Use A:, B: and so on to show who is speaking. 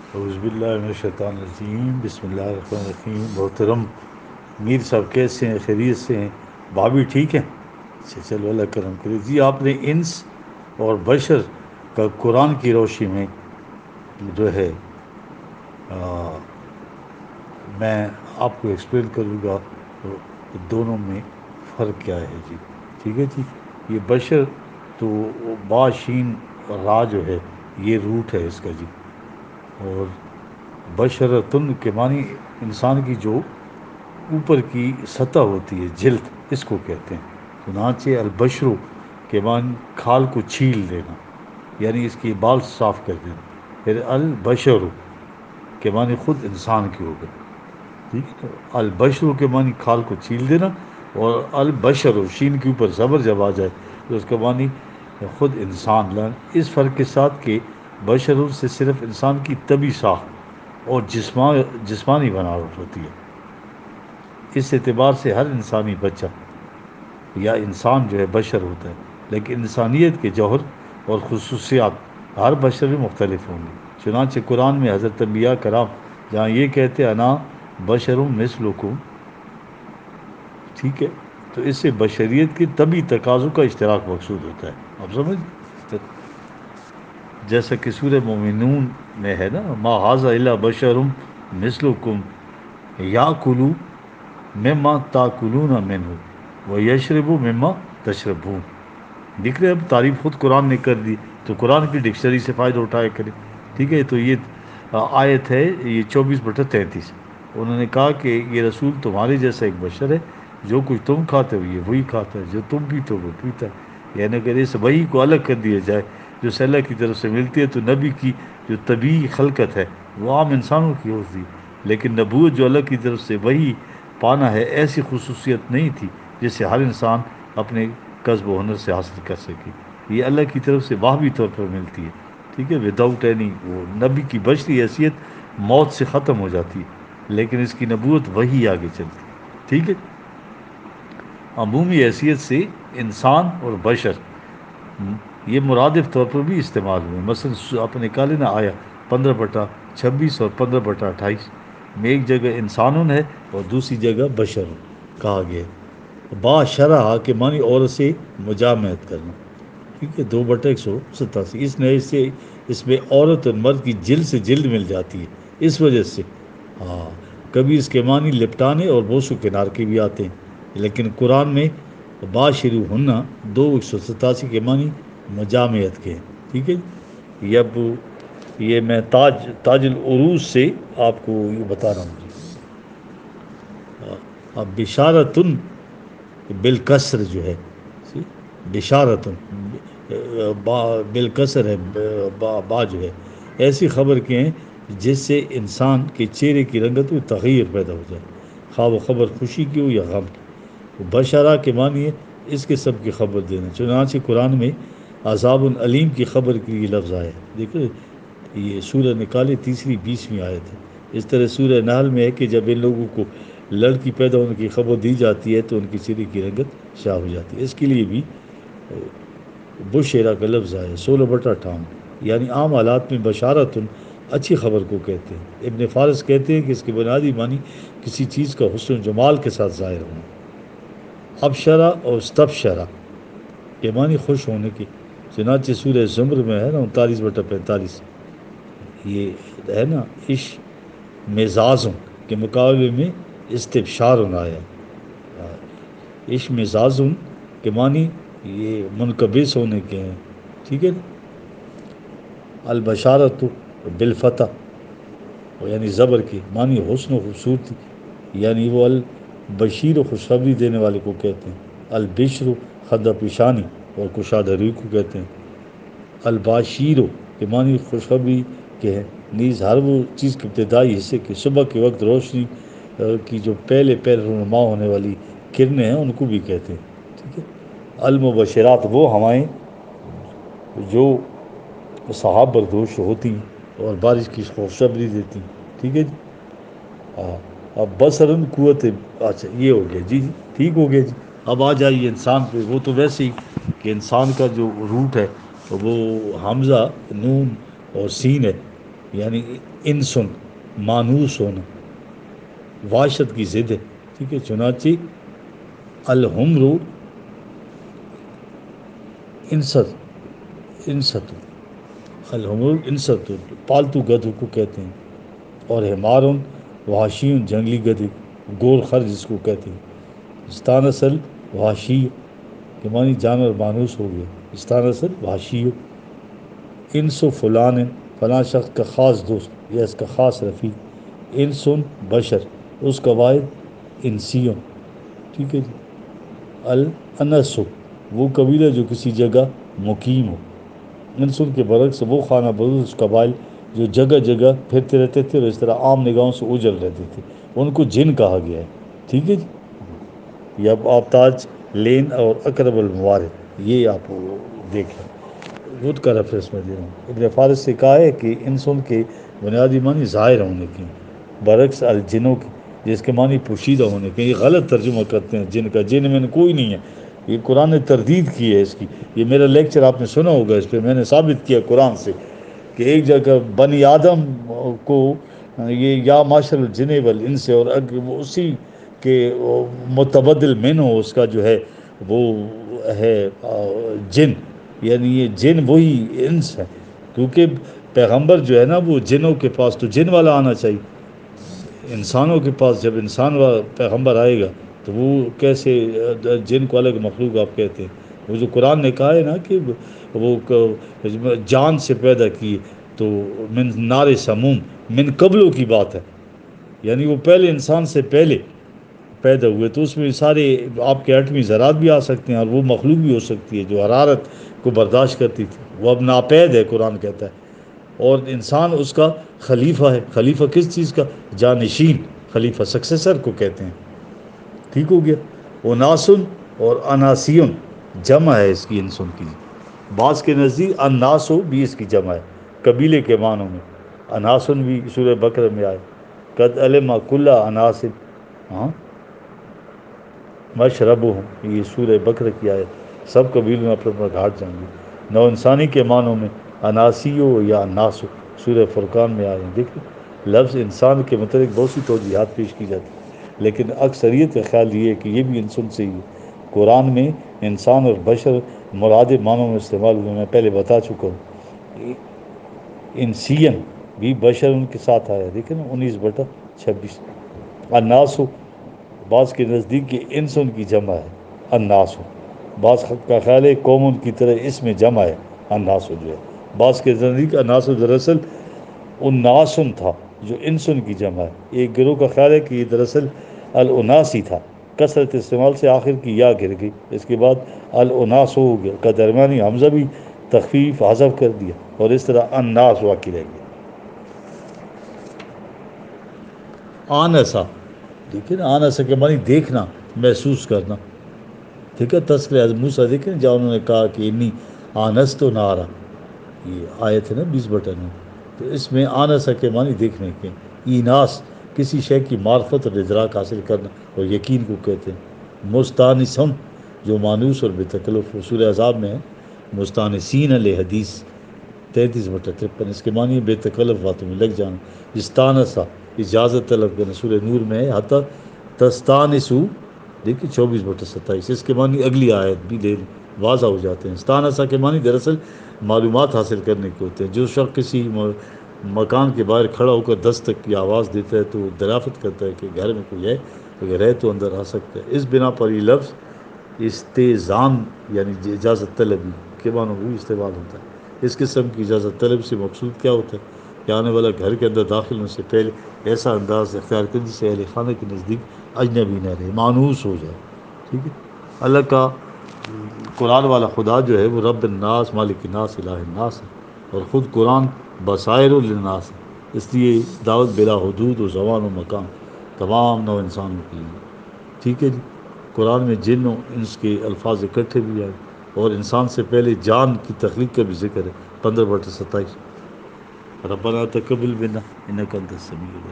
A: اعوذ باللہ من الشیطان الرجیم، بسم اللہ الرحمن الرحیم۔ محترم میر صاحب کیسے ہیں؟ خیریت سے ہیں؟ بھابھی ٹھیک ہیں؟ اچھا، چلو اللہ کرم کرے۔ جی آپ نے انس اور بشر کا قرآن کی روشنی میں جو ہے میں آپ کو ایکسپلین کروں گا دونوں میں فرق کیا ہے جی۔ ٹھیک ہے جی۔ یہ بشر تو با شین را جو ہے یہ روٹ ہے اس کا جی، اور بشرتن کے معنی انسان کی جو اوپر کی سطح ہوتی ہے، جلد، اس کو کہتے ہیں۔ چنانچہ البشرو کے معنی کھال کو چھیل دینا، یعنی اس کی بال صاف کر دینا۔ پھر البشرو کے معنی خود انسان کی ہو گئی، ٹھیک ہے۔ البشرو کے معنی کھال کو چھیل دینا، اور البشرو شین کے اوپر زبر جب آ جائے تو اس کا معنی خود انسان لان، اس فرق کے ساتھ کہ بشر سے صرف انسان کی طبی ساخت اور جسمانی بناوٹ ہوتی ہے۔ اس اعتبار سے ہر انسانی بچہ یا انسان جو ہے بشر ہوتا ہے، لیکن انسانیت کے جوہر اور خصوصیات ہر بشر میں مختلف ہوں گی۔ چنانچہ قرآن میں حضرت انبیاء کرام جہاں یہ کہتے ہیں انا بشر مثلکم، ٹھیک ہے، تو اس سے بشریت کے طبی تقاضوں کا اشتراک مقصود ہوتا ہے۔ آپ سمجھ، جیسا کہ سورہ مومنون میں ہے نا، ما ھذا الا بشر مثلکم یاکلوا مما تاکلون منہ ویشرب مما تشربون۔ دیکھ رہے، اب تعریف خود قرآن نے کر دی، تو قرآن کی ڈکشنری سے فائدہ اٹھایا کرے۔ ٹھیک ہے، تو یہ آیت ہے، یہ 24/33۔ انہوں نے کہا کہ یہ رسول تمہارے جیسا ایک بشر ہے، جو کچھ تم کھاتے ہو یہ وہی کھاتا ہے، جو تم پیتے ہو وہ پیتا ہے۔ یعنی اگر اس وحی کو الگ کر دیا جائے جو سے اللہ کی طرف سے ملتی ہے، تو نبی کی جو طبیعی خلقت ہے وہ عام انسانوں کی ہوتی، لیکن نبوت جو اللہ کی طرف سے وہی پانا ہے، ایسی خصوصیت نہیں تھی جسے ہر انسان اپنے کسب و ہنر سے حاصل کر سکے۔ یہ اللہ کی طرف سے واہبی طور پر ملتی ہے، ٹھیک ہے، وداؤٹ اینی، وہ نبی کی بشری حیثیت موت سے ختم ہو جاتی ہے، لیکن اس کی نبوت وہی آگے چلتی ہے، ٹھیک ہے۔ عمومی حیثیت سے انسان اور بشر یہ مرادف طور پر بھی استعمال ہوئے۔ مثلا آپ نے نکالے نا آیا 15/26 اور 15/28 میں ایک جگہ انسانون ہے اور دوسری جگہ بشر کہا گیا ہے۔ با شرح کے معنی عورت سے مجامعت کرنا، ٹھیک ہے، 2/187۔ اس نئے سے اس میں عورت اور مرد کی جلد سے جلد مل جاتی ہے، اس وجہ سے ہاں کبھی اس کے معنی لپٹانے اور بوسو کنار کے بھی آتے ہیں، لیکن قرآن میں با شروع ہونا 2:187 کے معنی مجامعت کے ہیں، ٹھیک ہے۔ یہ اب یہ میں تاج العروج سے آپ کو یہ بتا رہا ہوں جی۔ اب بشارتن بالکسر جو ہے، بشارتن بالکسر ہے، با جو ہے، ایسی خبر کے ہیں جس سے انسان کے چہرے کی رنگت میں تغیر پیدا ہو جائے، خواہ وہ خبر خوشی کی ہو یا غم کی۔ بشارہ کے معنی ہے اس کے سب کی خبر دینا۔ چنانچہ قرآن میں عذاب العلیم کی خبر کے لیے لفظ آیا ہے، دیکھو یہ سورہ نکالے 3 20 آیت ہے۔ اس طرح سورہ نحل میں ہے کہ جب ان لوگوں کو لڑکی پیدا ہونے کی خبر دی جاتی ہے تو ان کی چہرے کی رنگت شاہ ہو جاتی ہے۔ اس کے لیے بھی بشیرہ کا لفظ آیا 16/58، یعنی عام حالات میں بشارت اچھی خبر کو کہتے ہیں۔ ابن فارس کہتے ہیں کہ اس کے بنیادی معنی کسی چیز کا حسن و جمال کے ساتھ ظاہر ہونا۔ ابشرہ اور استبشرہ کے معنی خوش ہونے کی، چنانچہ سورہ زمر میں ہے نا 39/45، یہ ہے نا مزازوں کے مقابلے میں استبشار آیا۔ مزازوں کے معنی یہ منقبض ہونے کے ہیں، ٹھیک ہے نا۔ البشارت بالفتح یعنی زبر کی معنی حسن و خوبصورتی، یعنی وہ البشیر و خوشخبری دینے والے کو کہتے ہیں۔ البشر خدہ پیشانی اور کشادہ روی کو کہتے ہیں۔ الباشیرو کے معنی خوشخبری کے ہیں، نیز ہر وہ چیز کے ابتدائی حصے کے صبح کے وقت روشنی کی جو پہلے رونما ہونے والی کرنیں ہیں ان کو بھی کہتے ہیں، ٹھیک ہے۔ المبشرات وہ ہوائیں جو صحاب بردوش ہوتی ہیں اور بارش کی خوشخبری دیتی ہیں، ٹھیک ہے جی۔ اب بصرن قوت، اچھا یہ ہو گیا جی، ٹھیک ہو گیا جی۔ اب آ جائیے انسان پہ، وہ تو ویسے ہی کہ انسان کا جو روٹ ہے وہ حمزہ نون اور سین ہے، یعنی انسن مانوس ہونا وحشت کی ضد ہے، ٹھیک ہے. چنانچہ الحمر انست انست الحمر انست پالتو گدھوں کو کہتے ہیں، اور حمارن وحشیون جنگلی گدھے گول خر جس کو کہتے ہیں. استانسل وحشی کے معنی جانور مانوس ہو گیا، استانسل وحشی. انسو فلان فلاں شخص کا خاص دوست یا اس کا خاص رفیق. انسن بشر اس کا واحد انسیوں، ٹھیک ہے جی. الانسو وہ قبیلہ جو کسی جگہ مقیم ہو. انسن کے برعکس وہ خانہ بدوش قبائل جو جگہ جگہ پھرتے رہتے تھے اور اس طرح عام نگاہوں سے اوجھل رہتے تھے، ان کو جن کہا گیا ہے، ٹھیک ہے جی. یہ اب آفتاج لین اور اقرب الموارد یہ آپ دیکھیں، وڈ کا ریفرنس میں دے رہا ہوں. ابن فارس سے کہا ہے کہ انسن کے بنیادی معنی ظاہر ہونے کی، برعکس الجنوں کی جس کے معنی پوشیدہ ہونے کے. یہ غلط ترجمہ کرتے ہیں جن کا، جن میں کوئی نہیں ہے. یہ قرآن نے تردید کی ہے اس کی. یہ میرا لیکچر آپ نے سنا ہوگا، اس پہ میں نے ثابت کیا قرآن سے کہ ایک جگہ بنی آدم کو یہ یا معاشر الجن والانس اور اسی کہ متبدل من ہو اس کا جو ہے وہ ہے جن، یعنی یہ جن وہی انس ہے، کیونکہ پیغمبر جو ہے نا وہ جنوں کے پاس تو جن والا آنا چاہیے. انسانوں کے پاس جب انسان والا پیغمبر آئے گا تو وہ کیسے جن کو الگ مخلوق آپ کہتے ہیں. وہ جو قرآن نے کہا ہے نا کہ وہ جان سے پیدا کیے تو من نار سموم من قبلوں کی بات ہے، یعنی وہ پہلے انسان سے پہلے پیدا ہوئے تو اس میں سارے آپ کے ایٹمی ذرات بھی آ سکتے ہیں اور وہ مخلوق بھی ہو سکتی ہے جو حرارت کو برداشت کرتی تھی. وہ اب ناپید ہے قرآن کہتا ہے، اور انسان اس کا خلیفہ ہے. خلیفہ کس چیز کا؟ جانشین. خلیفہ سکسیسر کو کہتے ہیں، ٹھیک ہو گیا. اناسن اور اناسیون جمع ہے اس کی انسن کی. بعض کے نزدیک الناسو بھی اس کی جمع ہے قبیلے کے معنوں میں. اناسن بھی سورہ بقرہ میں آئے. قد علم کل اناسن ہاں مشربہم، یہ سورہ بقرہ کی آیت. سب قبیلوں میں اپنا اپنا گھاٹ جائیں گے. نو انسانی کے معنوں میں اناسیو یا ناسو سورہ فرقان میں آئے ہیں. دیکھیں لفظ انسان کے متعلق بہت سی توجیحات پیش کی جاتی ہیں، لیکن اکثریت کا خیال یہ ہے کہ یہ بھی انسن سے ہی ہے. قرآن میں انسان اور بشر مراد معنوں میں استعمال ہوئے، میں پہلے بتا چکا ہوں. انسین بھی بشر ان کے ساتھ آیا، دیکھیں نا 19/26. الناسو بعض کے نزدیک یہ انسن کی جمع ہے الناسو. بعض کا خیال ہے قومن کی طرح اس میں جمع ہے الناسو جو ہے. بعض کے نزدیک الناسو دراصل الناسن تھا جو انسن کی جمع ہے. ایک گروہ کا خیال ہے کہ یہ دراصل الاناسی تھا، کثرت استعمال سے آخر کی یا گر گئی، اس کے بعد الاناسو ہو گیا، کا درمیانی حمزہ بھی تخفیف حذف کر دیا اور اس طرح الناس واقع رہ گیا. آنسا، دیکھیں نا آنسا کے معنی دیکھنا، محسوس کرنا، ٹھیک ہے. تذکرہ حضرت موسیٰ دیکھیں جہاں انہوں نے کہا کہ انی آنست نارا، یہ آیت ہے نا 20/9. تو اس میں آنسا کے معنی دیکھنے کے. ایناس کسی شے کی معرفت اور ادراک حاصل کرنا اور یقین کو کہتے ہیں. مستانسن جو مانوس اور بے تکلف، سورہ عذاب میں ہے مستانسین لحدیث 33/53. اس کے معنی بے تکلف باتوں میں لگ جانا. استانسا اجازت طلب کرنا، سورہ نور میں ہے حتی تستانسو، دیکھیے 24/27. اس کے معنی اگلی آیت بھی دے واضح ہو جاتے ہیں. استانسا کے معنی دراصل معلومات حاصل کرنے کے ہوتے ہیں. جو شخص کسی مکان کے باہر کھڑا ہو کر دستک کی آواز دیتا ہے تو دریافت کرتا ہے کہ گھر میں کوئی ہے، اگر ہے تو اندر آ سکتا ہے. اس بنا پر یہ لفظ استئذان یعنی اجازت طلبی کے معنوں میں بھی استعمال ہوتا ہے. اس قسم کی اجازت طلب سے مقصود کیا ہوتا ہے کہ آنے والا گھر کے اندر داخل ہونے سے پہلے ایسا انداز اختیار کر جس سے اہل خانہ کے نزدیک اجنبی نہ رہے، مانوس ہو جائے. ٹھیک ہے. اللہ کا قرآن والا خدا جو ہے وہ رب الناس مالک الناس الہ الناس ہے، اور خود قرآن بصائر للناس ہے. اس لیے دعوت بلا حدود و زبان و مکان تمام نو انسانوں کی ہے. ٹھیک ہے جی. قرآن میں جن و انس کے الفاظ اکٹھے بھی آئے اور انسان سے پہلے جان کی تخلیق کا بھی ذکر ہے 15/27. ربنا تقبل منا انک انت السمیع العلیم.